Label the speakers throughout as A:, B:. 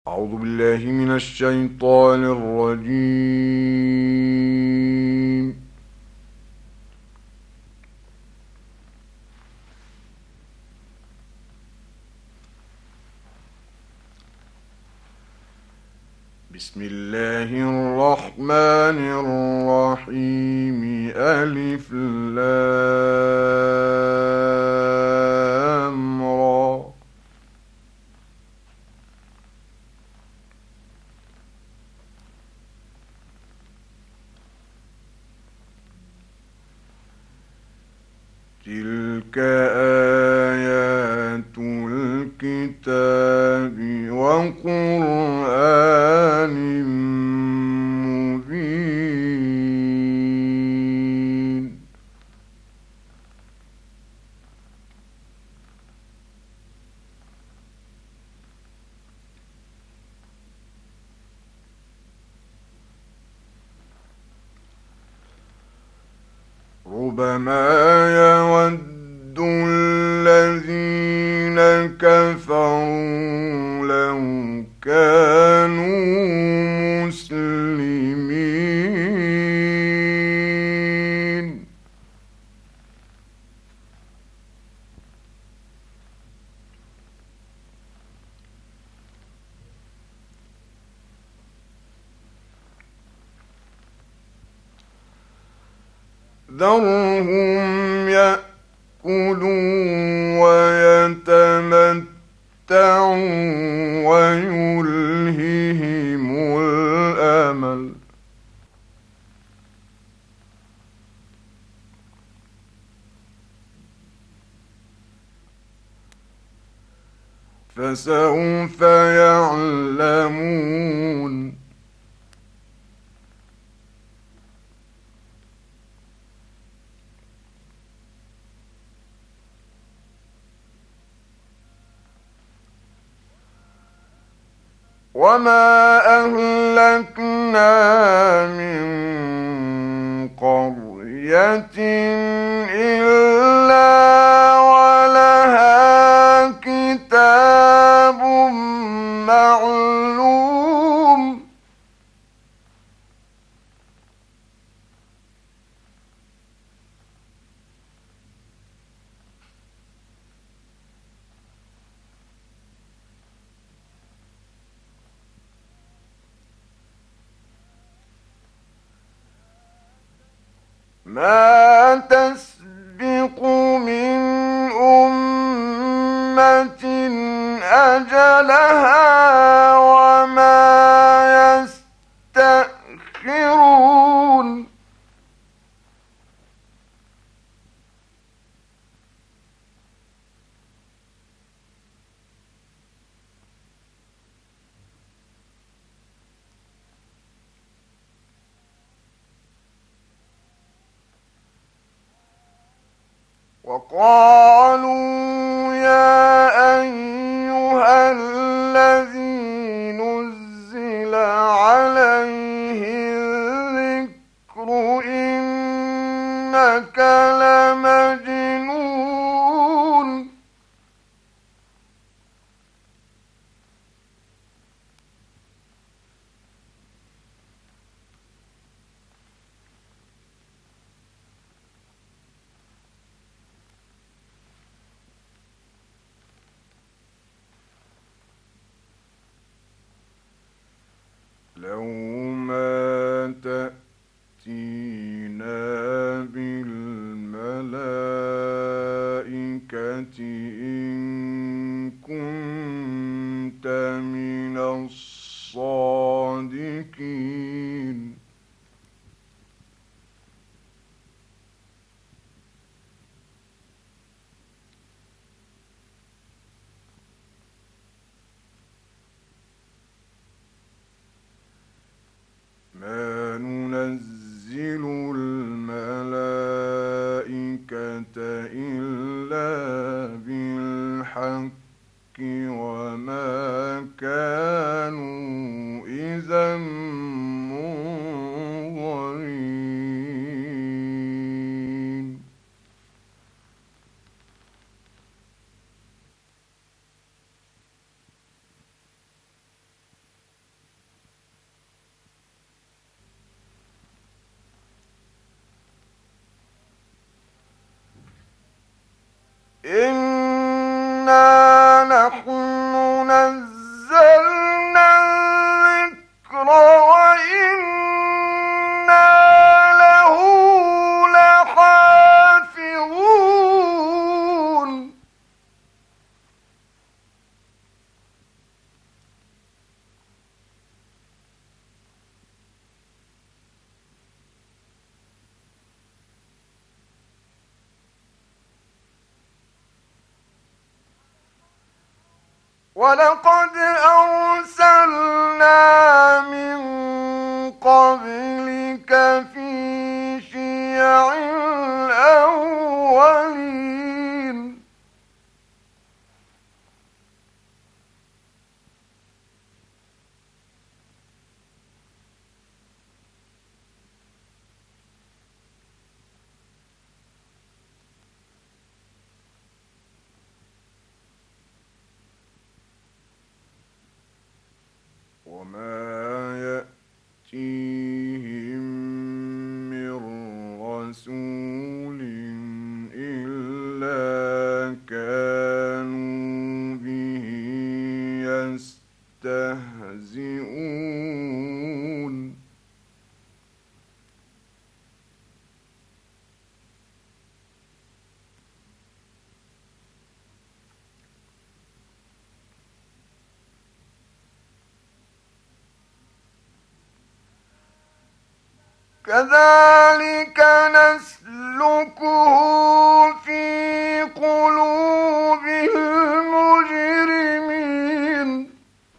A: أعوذ بالله من الشيطان الرجيم. بسم الله الرحمن الرحيم. ألف لام را. تلك آيات الكتاب وقرآن مبين. ربما يود الذين كفروا لو كانوا مسلمين. ذرهم يأكلوا ويتمتعوا ويلههم الأمل. فسوف يعلمون. وما أهلكنا من قرية إلا ولها كتاب معلوم. ما تسبق من أمة أجلها وما يستأخرون. وقالوا يا أيها الذي نزل عليه الذكر إنك لمجنون. لو ما تأتينا بالملائكة إن كنت من الصادقين. ما ننزل الملائكة إلا بالحق وما كانوا إذا منظرين. نحن نزلنا الذكر وإنا له لحافظون ولقد أرسلنا من قبلك في شيع الأولين وما يأتيهم من رسول إلا كانوا به يستهزئون كذلك نسلكه في قلوب المجرمين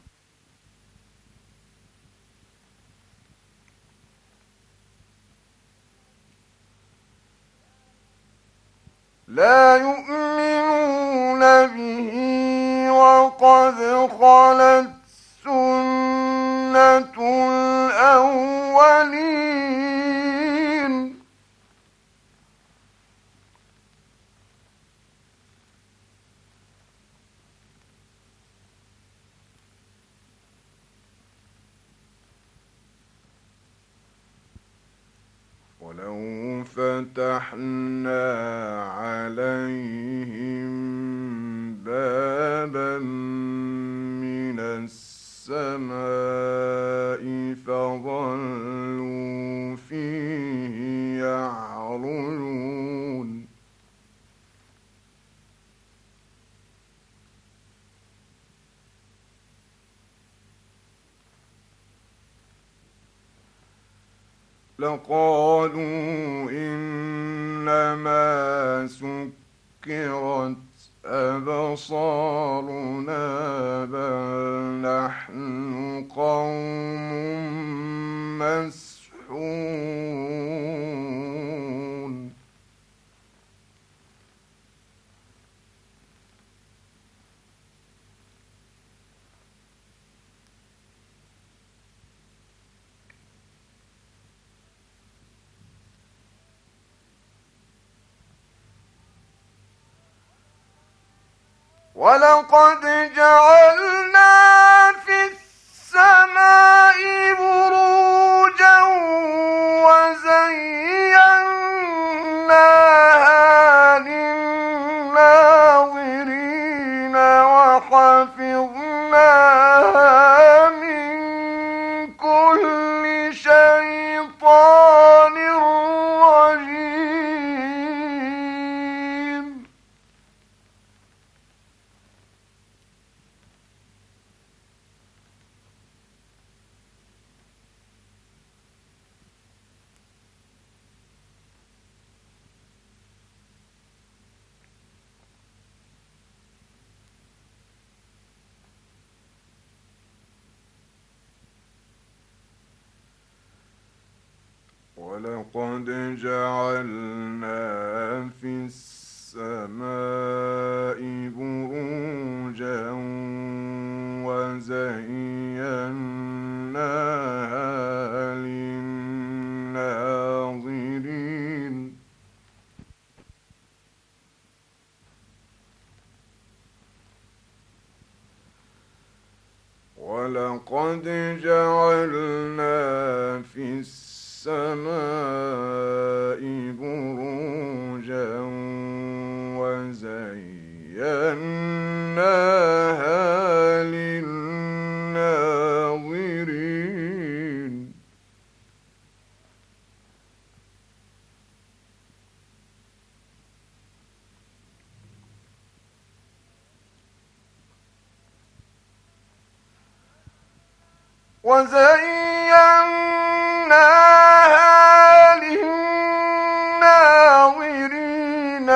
A: لا يؤمنون به وقد خلت سنة الأولين ولو فتحنا عليهم بابا من السماء فظلوا فيه يعرجون لقالوا إنما سكرت أبصارنا بل نحن قوم مسحورون ولقد جعلنا في السماء بروجا وزيناها للناظرين وحفظناها من كل شيطان رجيم ولقد جعلنا في السماء بروجا وزيناها للناظرين ولقد جعلنا في السماء بروجا وزيناها وزيناها للناظرين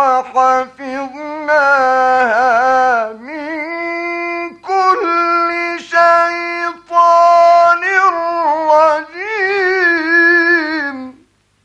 A: وحفظناها من كل شيطان رجيم.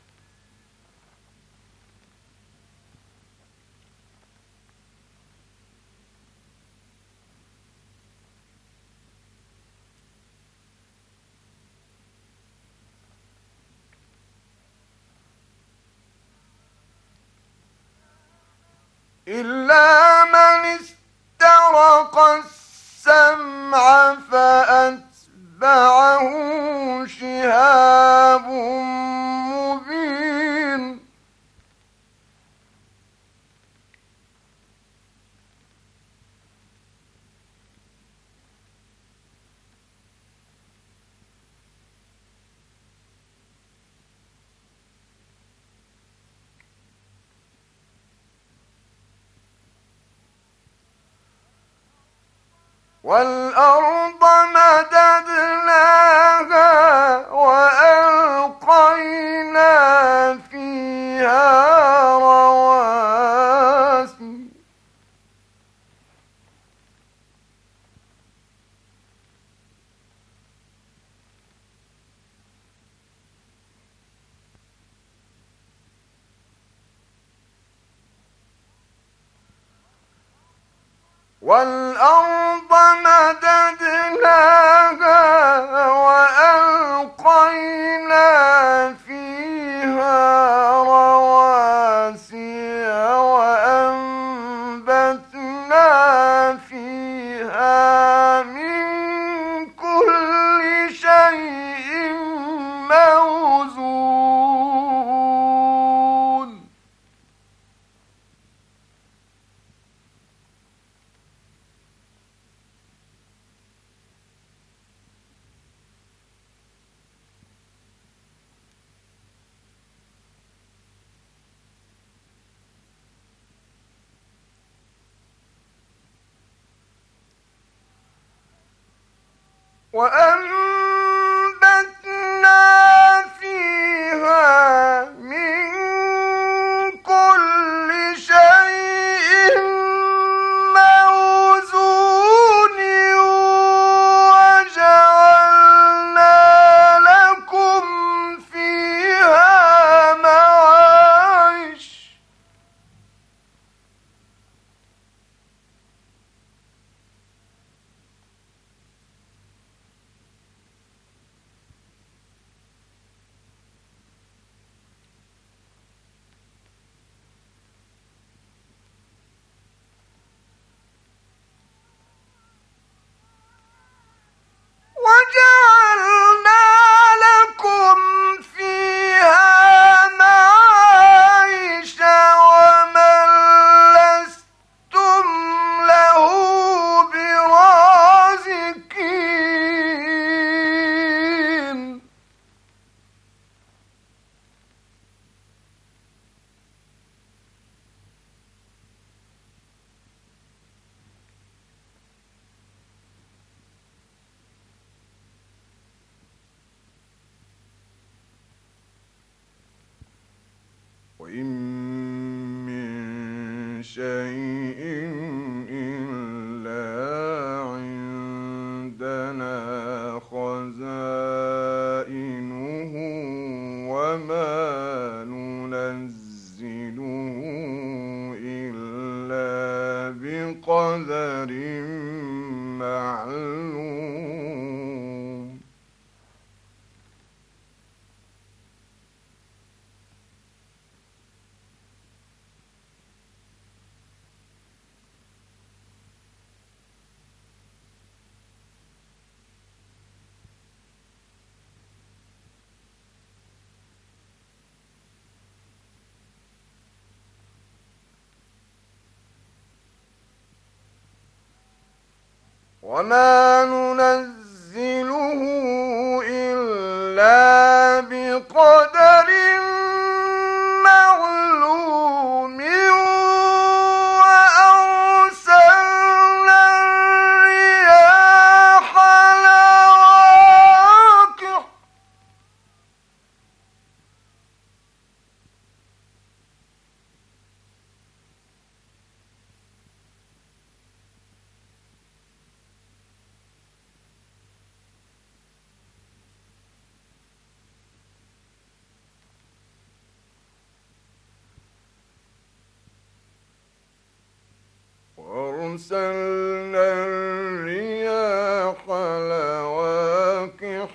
A: إلا من استرق السمع فأتبعه شهاب مبين. والأرض مددناها وألقينا فيها رواسي والأرض مددناها وألقينا فيها رواسي وأنبتنا فيها من كل شيء موزون. وأنبتنا فيها من كل شيء موزون وجعلنا لكم فيها معايش. وجعلنا لكم فيها معايش ومن لستم له برازقين. وإن من شيء إلا عندنا خزائنه وما ننزله إلا بقدر معلوم. وما ننزله إلا بقدر معلوم. وأرسلنا الرياح لواقح لواقح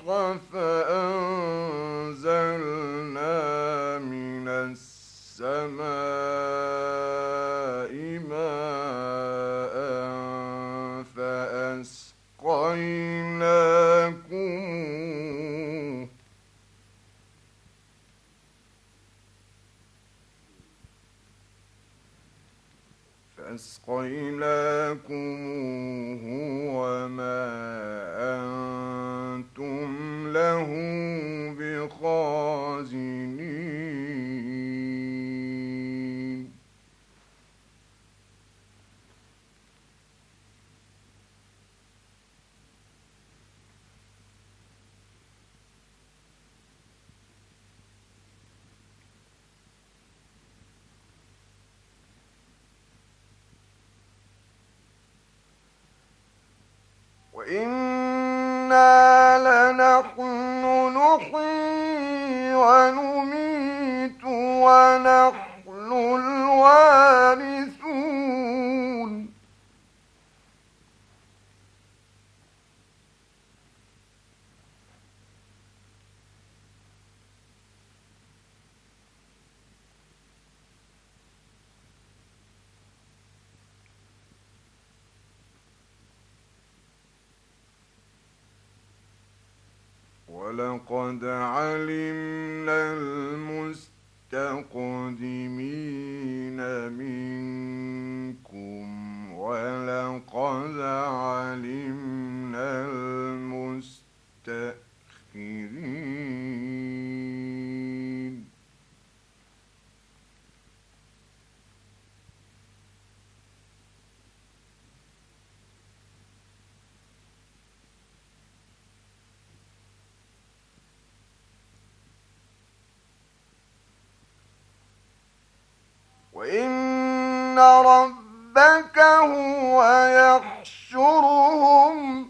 A: فأنزلنا من السماء ماء فأسقيناكموه وما أنتم له بخازنين وإنا لنحن نحيي ونميت ونحن الوارثون ولقد علمنا المستقدمين منكم ولقد علمنا المستأخرين وإن ربك هو يحشرهم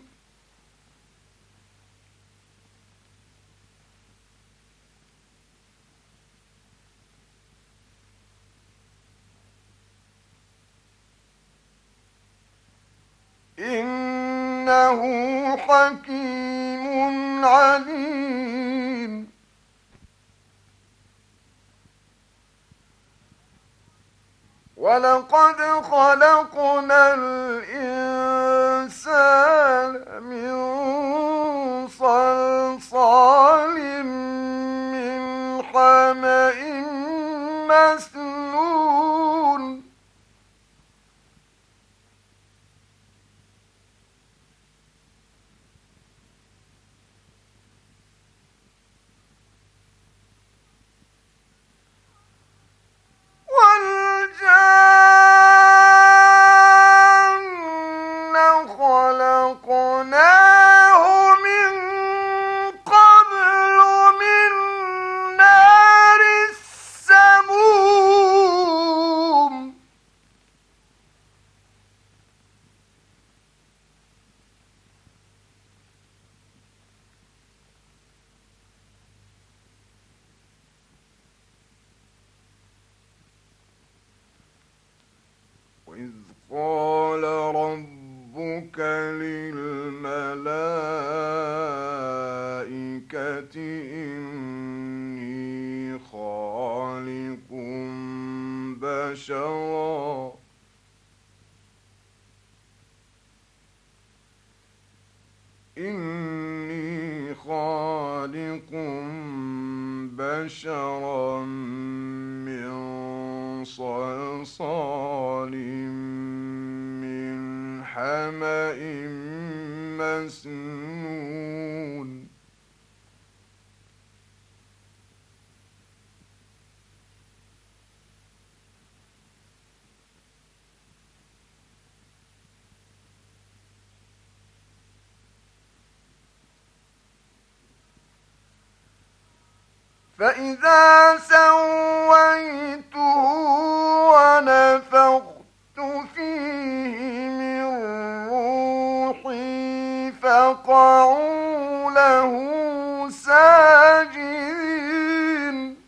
A: إنه حكيم عليم ولقد خلقنا الإنسان من صلصال من حمأ مسنون والجان خلقناه من قبل من نار السموم وإذ قال ربك للملائكة إني خالق بشرا من صلصال من حمأ مسنون فإذا سويته ونفخت فيه من روحي فقعوا له ساجدين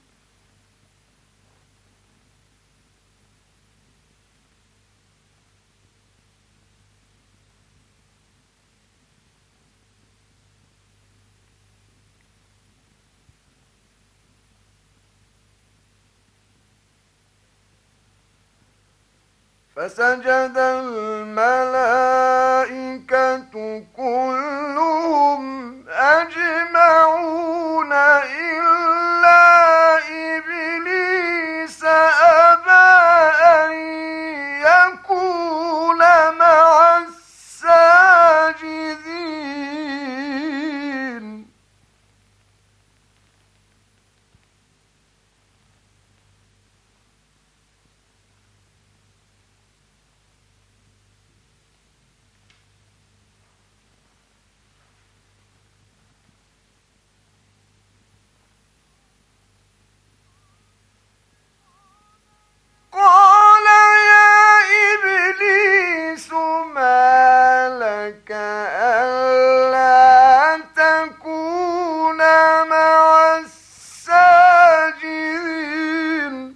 A: فسجد الملائكة كلهم أجمعون إلا إبليس أبى أن يكون مع الساجدين. قال يا إبليس ما لك ألا تكون مع الساجدين.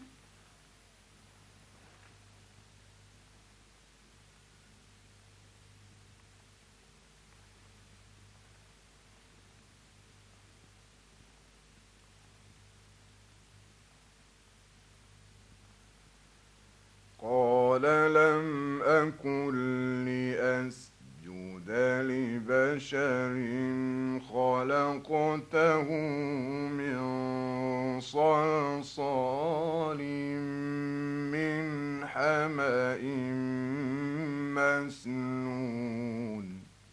A: قال لم أكن لأسجد لبشر خلقته من صلصال من حمأ مسنون.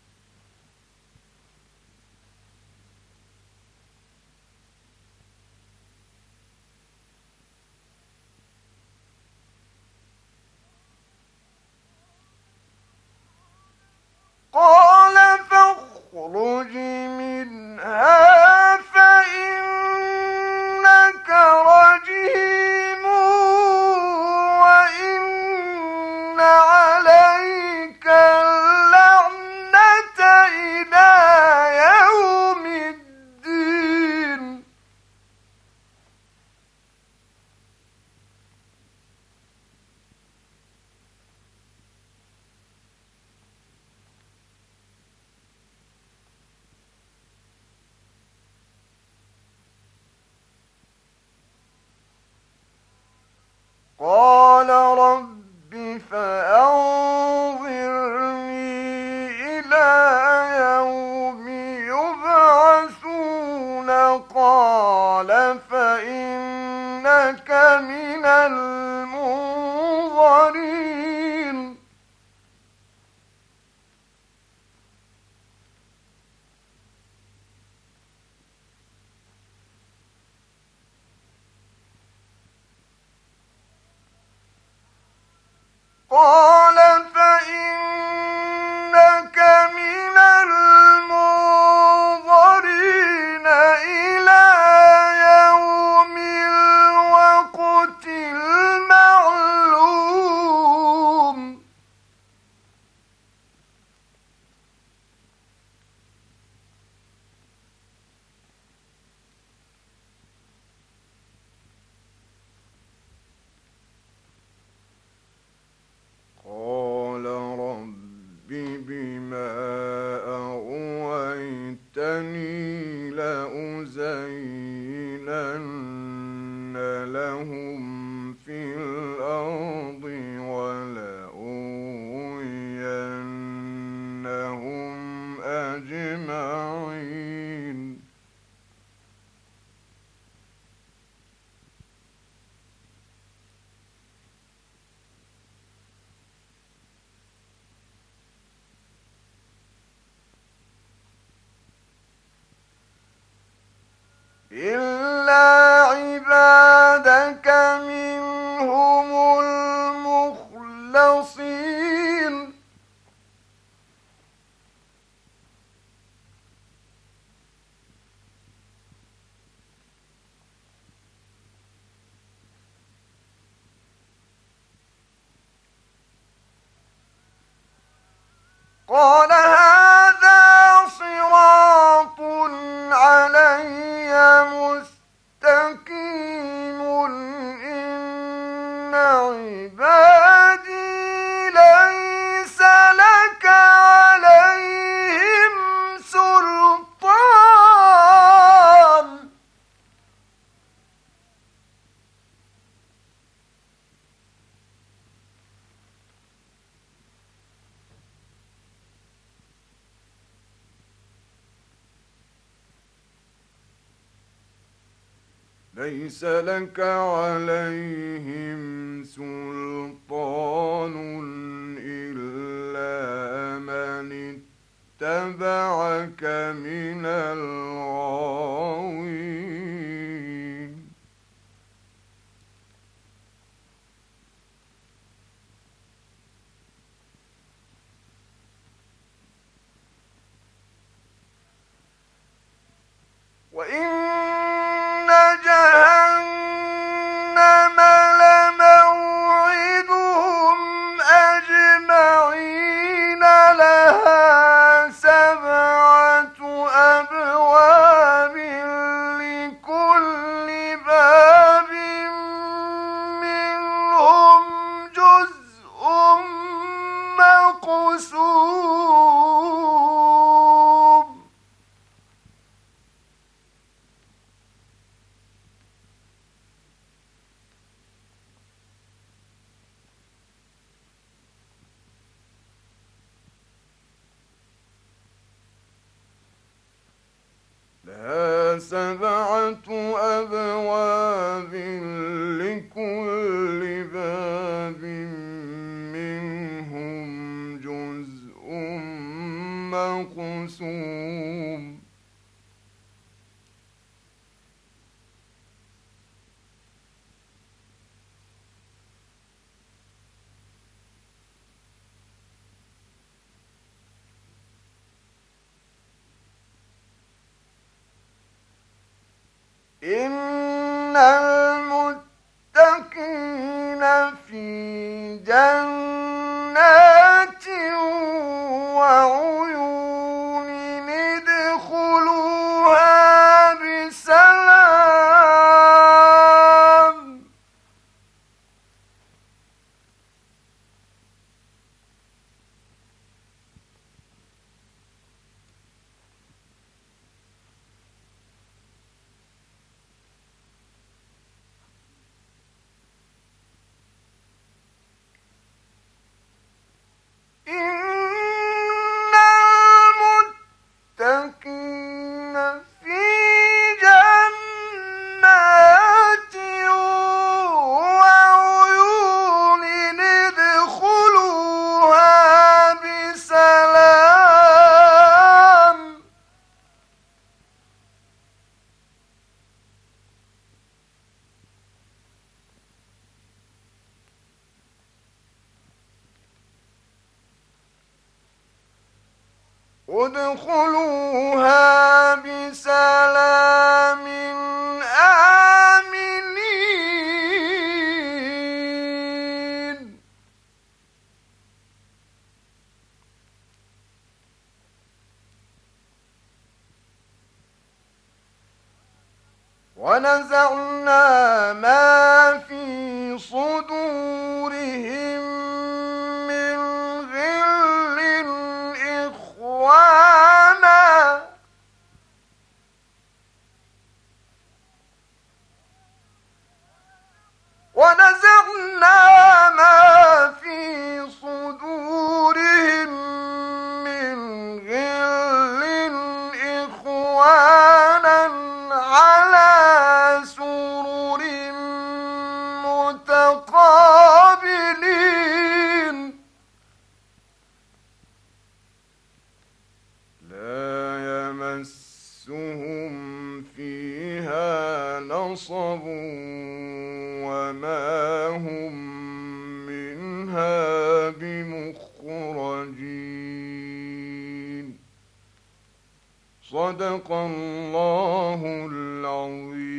A: قال فاخرج منها فإنك رجيم وإن عليك اللعنة إلى يوم الدين. قال رب فأنظرني إلى يوم يبعثون. قال فإنك من المنظرين. قال فإنك من المنظرين إلى يوم الوقت المعلوم. قال رب بما أغويتني لأزينن لهم في الأرض ولأغوينهم أجمعين. إلا عبادك منهم المخلصين. قال هذا صراط علي مستقيم إن عبادي ليس لك عليهم سلطان. ليس لك عليهم سلطان إلا من اتبعك من الغاوين وإن جهنم لموعدهم أجمعين لها 7 أبواب لكل باب منهم جزء مقسوم لها 7 أبواب لكل باب منهم جزء مقسوم إن المتقين في جنات وعيون ادخلوها بسلام إن المتقين في جنات وعيون ادخلوها بسلام ادخلوها بسلام آمنين ونزعنا ما في صدورهم من غل إخوانا ونزعنا ما في صدورهم من غل إخوانا على سرر متقابلين لا يمسهم فيها نصب وما هم منها بمخرجين صدق الله العظيم